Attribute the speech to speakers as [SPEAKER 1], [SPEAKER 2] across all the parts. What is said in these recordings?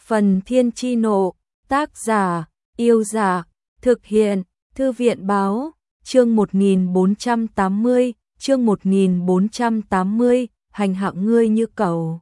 [SPEAKER 1] Phần Thiên Chi Nộ, tác giả, Yêu Giả, thực hiện, Thư viện Báo, chương 1480, hành hạ ngươi như cẩu.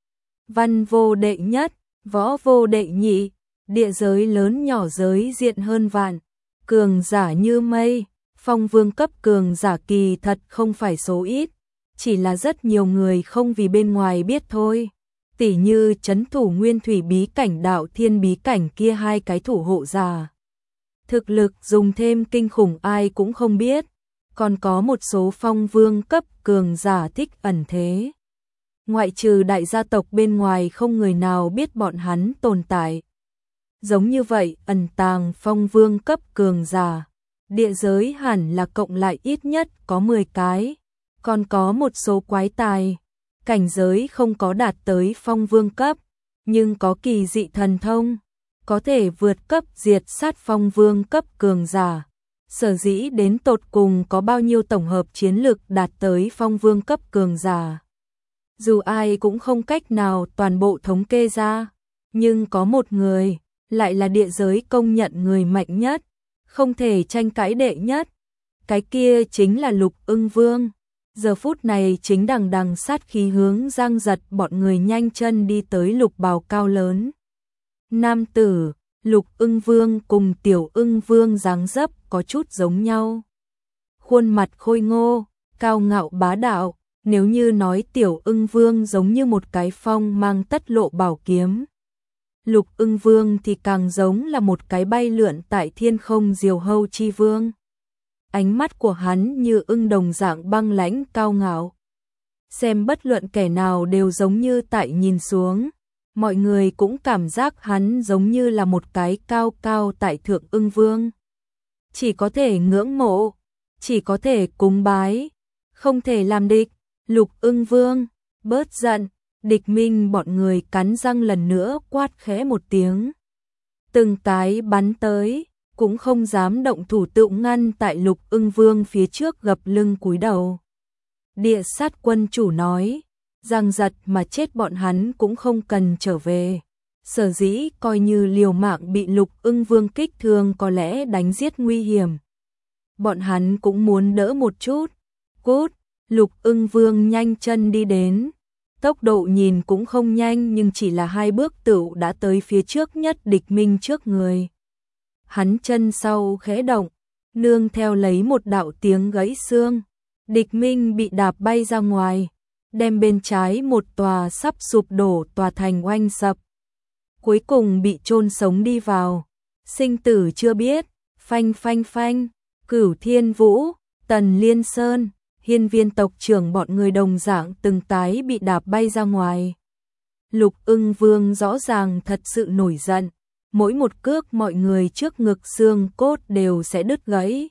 [SPEAKER 1] Văn vô đệ nhất, võ vô đệ nhị, địa giới lớn nhỏ giới diện hơn vạn, cường giả như mây, phong vương cấp cường giả kỳ thật không phải số ít, chỉ là rất nhiều người không vì bên ngoài biết thôi. Tỉ như trấn thủ nguyên thủy bí cảnh đạo thiên bí cảnh kia hai cái thủ hộ giả. Thực lực dùng thêm kinh khủng ai cũng không biết, còn có một số phong vương cấp cường giả thích ẩn thế. Ngoại trừ đại gia tộc bên ngoài không người nào biết bọn hắn tồn tại. Giống như vậy ẩn tàng phong vương cấp cường giả, địa giới hẳn là cộng lại ít nhất có 10 cái, còn có một số quái tài. Cảnh giới không có đạt tới phong vương cấp, nhưng có kỳ dị thần thông, có thể vượt cấp diệt sát phong vương cấp cường giả. Sở dĩ đến tột cùng có bao nhiêu tổng hợp chiến lực đạt tới phong vương cấp cường giả. Dù ai cũng không cách nào toàn bộ thống kê ra, nhưng có một người, lại là địa giới công nhận người mạnh nhất, không thể tranh cãi đệ nhất. Cái kia chính là Lục Ưng Vương. Giờ phút này chính đằng đằng sát khí hướng Giang Giật bọn người nhanh chân đi tới lục bào cao lớn. Nam tử, Lục Ưng Vương cùng Tiểu Ưng Vương dáng dấp có chút giống nhau. Khuôn mặt khôi ngô, cao ngạo bá đạo, nếu như nói Tiểu Ưng Vương giống như một cái phong mang tất lộ bảo kiếm. Lục Ưng Vương thì càng giống là một cái bay lượn tại thiên không diều hâu chi vương. Ánh mắt của hắn như ưng đồng dạng băng lãnh cao ngạo. Xem bất luận kẻ nào đều giống như tại nhìn xuống. Mọi người cũng cảm giác hắn giống như là một cái cao cao tại thượng ưng vương. Chỉ có thể ngưỡng mộ, chỉ có thể cúng bái, không thể làm địch. Lục Ưng Vương, bớt giận, địch minh bọn người cắn răng lần nữa quát khẽ một tiếng. Từng cái bắn tới. Cũng không dám động thủ tự ngăn tại Lục Ưng Vương phía trước gập lưng cúi đầu. Địa sát quân chủ nói, Giang Giật mà chết bọn hắn cũng không cần trở về. Sở dĩ coi như liều mạng bị Lục Ưng Vương kích thương có lẽ đánh giết nguy hiểm. Bọn hắn cũng muốn đỡ một chút. Cút, Lục Ưng Vương nhanh chân đi đến. Tốc độ nhìn cũng không nhanh nhưng chỉ là 2 bước tựu đã tới phía trước nhất địch minh trước người. Hắn chân sau khẽ động, nương theo lấy một đạo tiếng gãy xương. Địch minh bị đạp bay ra ngoài, đem bên trái một tòa sắp sụp đổ tòa thành oanh sập. Cuối cùng bị chôn sống đi vào. Sinh tử chưa biết, phanh phanh phanh, Cửu Thiên Vũ, Tần Liên Sơn, Hiên Viên tộc trưởng bọn người đồng dạng từng cái bị đạp bay ra ngoài. Lục Ưng Vương rõ ràng thật sự nổi giận. Mỗi một cước mọi người trước ngực xương cốt đều sẽ đứt gãy.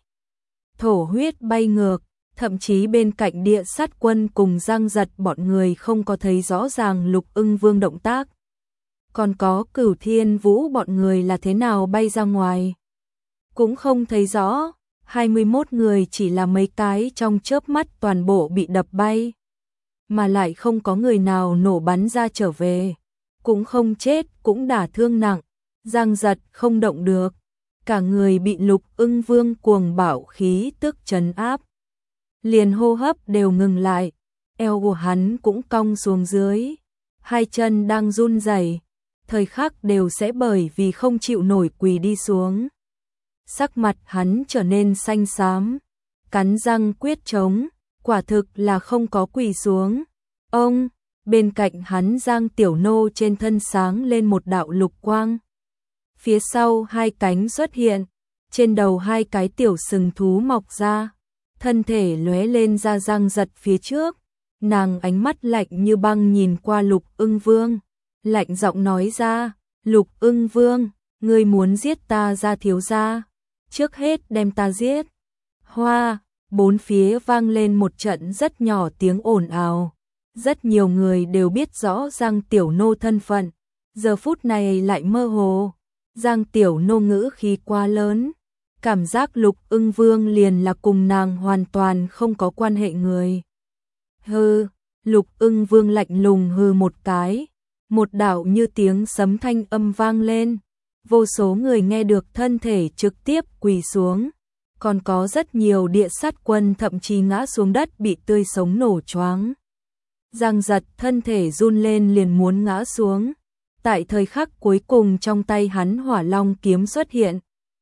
[SPEAKER 1] Thổ huyết bay ngược, thậm chí bên cạnh địa sát quân cùng Giang Giật bọn người không có thấy rõ ràng Lục Ưng Vương động tác. Còn có Cửu Thiên Vũ bọn người là thế nào bay ra ngoài. Cũng không thấy rõ, 21 người chỉ là mấy cái trong chớp mắt toàn bộ bị đập bay. Mà lại không có người nào nổ bắn ra trở về, cũng không chết cũng đả thương nặng. Giang Giật không động được, cả người bị Lục Ưng Vương cuồng bạo khí tức trấn áp. Liền hô hấp đều ngừng lại, eo của hắn cũng cong xuống dưới, 2 chân đang run rẩy, thời khắc đều sẽ bởi vì không chịu nổi quỳ đi xuống. Sắc mặt hắn trở nên xanh xám, cắn răng quyết chống, quả thực là không có quỳ xuống. Ông, bên cạnh hắn Giang Tiểu Nô trên thân sáng lên một đạo lục quang. Phía sau 2 cánh xuất hiện, trên đầu 2 cái tiểu sừng thú mọc ra, thân thể lóe lên ra Giang Giật phía trước. Nàng ánh mắt lạnh như băng nhìn qua Lục Ưng Vương, lạnh giọng nói ra, Lục Ưng Vương, ngươi muốn giết ta ra thiếu gia, trước hết đem ta giết. Hoa, bốn phía vang lên một trận rất nhỏ tiếng ồn ào, rất nhiều người đều biết rõ Giang Tiểu Nô thân phận, giờ phút này lại mơ hồ. Giang Tiểu Nô ngữ khí quá lớn, cảm giác Lục Ưng Vương liền là cùng nàng hoàn toàn không có quan hệ người. Hừ, Lục Ưng Vương lạnh lùng hừ một cái, một đạo như tiếng sấm thanh âm vang lên, vô số người nghe được thân thể trực tiếp quỳ xuống, còn có rất nhiều địa sát quân thậm chí ngã xuống đất bị tươi sống nổ choáng. Giang Giật thân thể run lên liền muốn ngã xuống, tại thời khắc cuối cùng trong tay hắn Hỏa Long kiếm xuất hiện,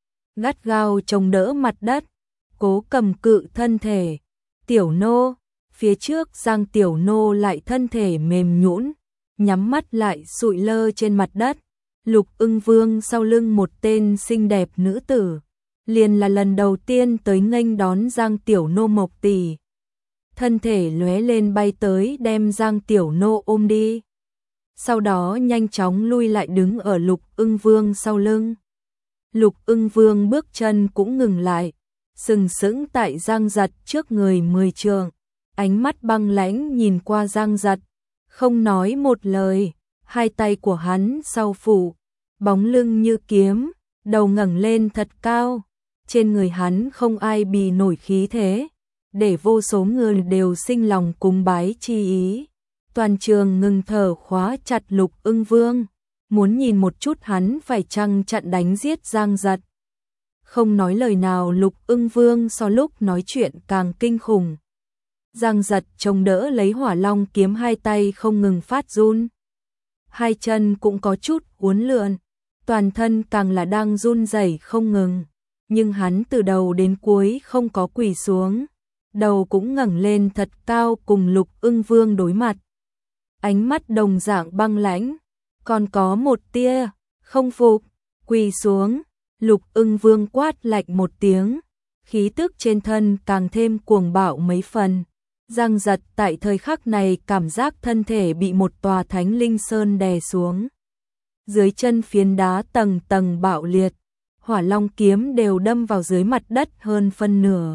[SPEAKER 1] gắt gao chống đỡ mặt đất, cố cầm cự thân thể. Tiểu nô, phía trước Giang Tiểu nô lại thân thể mềm nhũn, nhắm mắt lại sụi lơ trên mặt đất. Lục Ưng Vương sau lưng một tên xinh đẹp nữ tử, liền là lần đầu tiên tới nghênh đón Giang Tiểu nô Mộc tỷ. Thân thể lóe lên bay tới đem Giang Tiểu nô ôm đi. Sau đó nhanh chóng lui lại đứng ở Lục Ưng Vương sau lưng. Lục Ưng Vương bước chân cũng ngừng lại, sừng sững tại Giang Giật trước người 10 trượng, ánh mắt băng lãnh nhìn qua Giang Giật, không nói một lời, hai tay của hắn sau phủ, bóng lưng như kiếm, đầu ngẩng lên thật cao, trên người hắn không ai bì nổi khí thế, để vô số người đều sinh lòng cúng bái chi ý. Toàn trường ngừng thở khóa chặt Lục Ưng Vương, muốn nhìn một chút hắn phải chăng chặn đánh giết Giang Giật. Không nói lời nào, Lục Ưng Vương so lúc nói chuyện càng kinh khủng. Giang Giật chống đỡ lấy Hỏa Long kiếm, hai tay không ngừng phát run. Hai chân cũng có chút uốn lượn, toàn thân càng là đang run rẩy không ngừng. Nhưng hắn từ đầu đến cuối không có quỳ xuống, đầu cũng ngẩng lên thật cao cùng Lục Ưng Vương đối mặt. Ánh mắt đồng dạng băng lãnh, còn có một tia không phục. Quỳ xuống. Lục Ưng Vương quát lạnh một tiếng, khí tức trên thân càng thêm cuồng bạo mấy phần. Giang Giật tại thời khắc này cảm giác thân thể bị một tòa thánh linh sơn đè xuống. Dưới chân phiến đá tầng tầng bạo liệt, Hỏa Long kiếm đều đâm vào dưới mặt đất hơn phân nửa.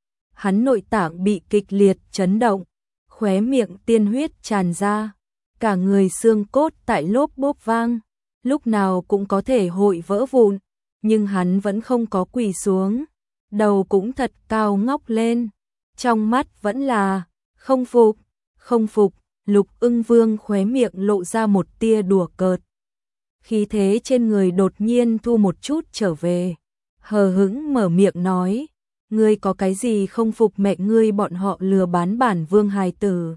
[SPEAKER 1] Hắn nội tạng bị kịch liệt chấn động, khóe miệng tiên huyết tràn ra, cả người xương cốt tại lốp bốp vang, lúc nào cũng có thể hội vỡ vụn. Nhưng hắn vẫn không có quỳ xuống, đầu cũng thật cao ngóc lên, trong mắt vẫn là không phục, không phục. Lục Ưng Vương khóe miệng lộ ra một tia đùa cợt, khí thế trên người đột nhiên thu một chút trở về, hờ hững mở miệng nói, ngươi có cái gì không phục mẹ ngươi, bọn họ lừa bán bản vương hài tử.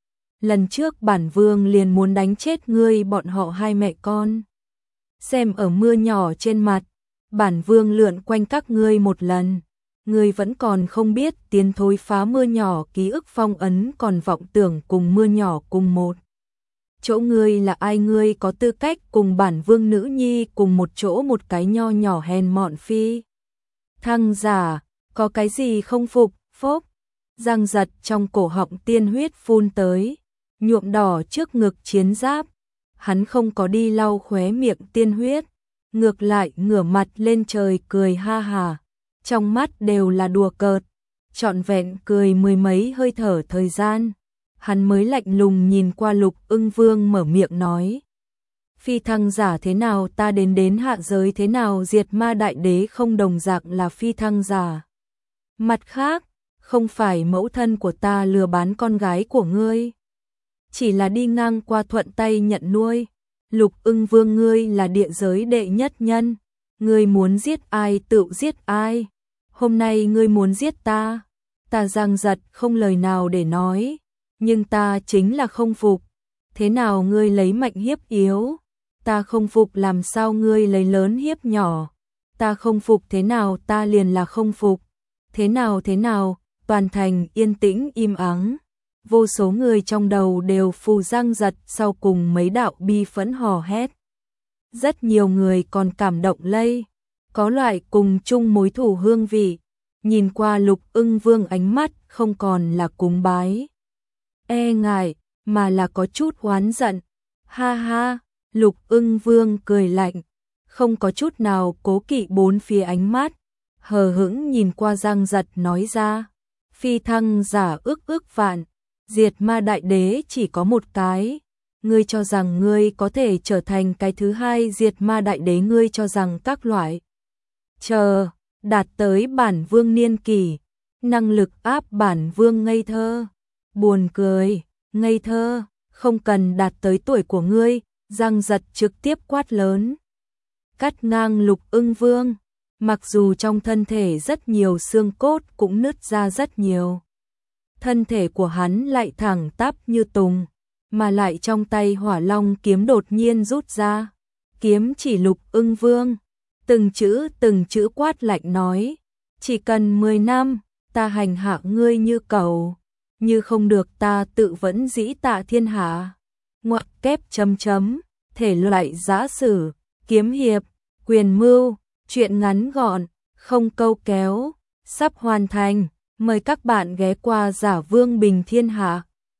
[SPEAKER 1] Lần trước bản vương liền muốn đánh chết ngươi bọn họ hai mẹ con. Xem ở mưa nhỏ trên mặt, bản vương lượn quanh các ngươi một lần, ngươi vẫn còn không biết tiến thối phá mưa nhỏ ký ức phong ấn, còn vọng tưởng cùng mưa nhỏ cùng một chỗ. Ngươi là ai, ngươi có tư cách cùng bản vương nữ nhi cùng một chỗ, một cái nho nhỏ hèn mọn phi thăng giả, có cái gì không phục? Phốc. Giang Giật trong cổ họng tiên huyết phun tới, nhuộm đỏ trước ngực chiến giáp. Hắn không có đi lau khóe miệng tiên huyết, ngược lại ngửa mặt lên trời cười ha hà, trong mắt đều là đùa cợt, trọn vẹn cười mười mấy hơi thở thời gian, hắn mới lạnh lùng nhìn qua Lục Ưng Vương mở miệng nói, phi thăng giả thế nào, ta đến hạ giới thế nào, diệt ma đại đế không đồng dạng là phi thăng giả. Mặt khác, không phải mẫu thân của ta lừa bán con gái của ngươi, chỉ là đi ngang qua thuận tay nhận nuôi. Lục Ưng Vương, ngươi là địa giới đệ nhất nhân, ngươi muốn giết ai tự giết ai, hôm nay ngươi muốn giết ta. Ta Giang Giật không lời nào để nói, nhưng ta chính là không phục, thế nào ngươi lấy mạnh hiếp yếu, ta không phục, làm sao ngươi lấy lớn hiếp nhỏ, ta không phục, thế nào ta liền là không phục, thế nào. Toàn thành yên tĩnh im ắng, vô số người trong đầu đều phù Giang Giật sau cùng mấy đạo bi phẫn hò hét. Rất nhiều người còn cảm động lây, có loại cùng chung mối thù hương vị, nhìn qua Lục Ưng Vương ánh mắt không còn là cúng bái, e ngại, mà là có chút oán giận. Ha ha, Lục Ưng Vương cười lạnh, không có chút nào cố kỵ bốn phía ánh mắt, hờ hững nhìn qua Giang Giật nói ra, phi thăng giả ước vạn, diệt ma đại đế chỉ có một cái, ngươi cho rằng ngươi có thể trở thành cái thứ hai diệt ma đại đế, ngươi cho rằng các loại đạt tới bản vương niên kỷ, năng lực áp bản vương, ngây thơ, buồn cười, ngây thơ, không cần đạt tới tuổi của ngươi, răng giật trực tiếp quát lớn. Cắt ngang Lục Ưng Vương, mặc dù trong thân thể rất nhiều xương cốt cũng nứt ra rất nhiều. Thân thể của hắn lại thẳng tắp như tùng, mà lại trong tay Hỏa Long kiếm đột nhiên rút ra. Kiếm chỉ Lục Ưng Vương, từng chữ quát lạnh nói, chỉ cần 10 năm, ta hành hạ ngươi như cẩu, như không được ta tự vẫn dĩ tạ thiên hạ. Ngoặc kép chấm, thể loại giã sử, kiếm hiệp, quyền mưu, truyện ngắn gọn, không câu kéo, sắp hoàn thành, mời các bạn ghé qua Giả Vương Bình Thiên Hạ.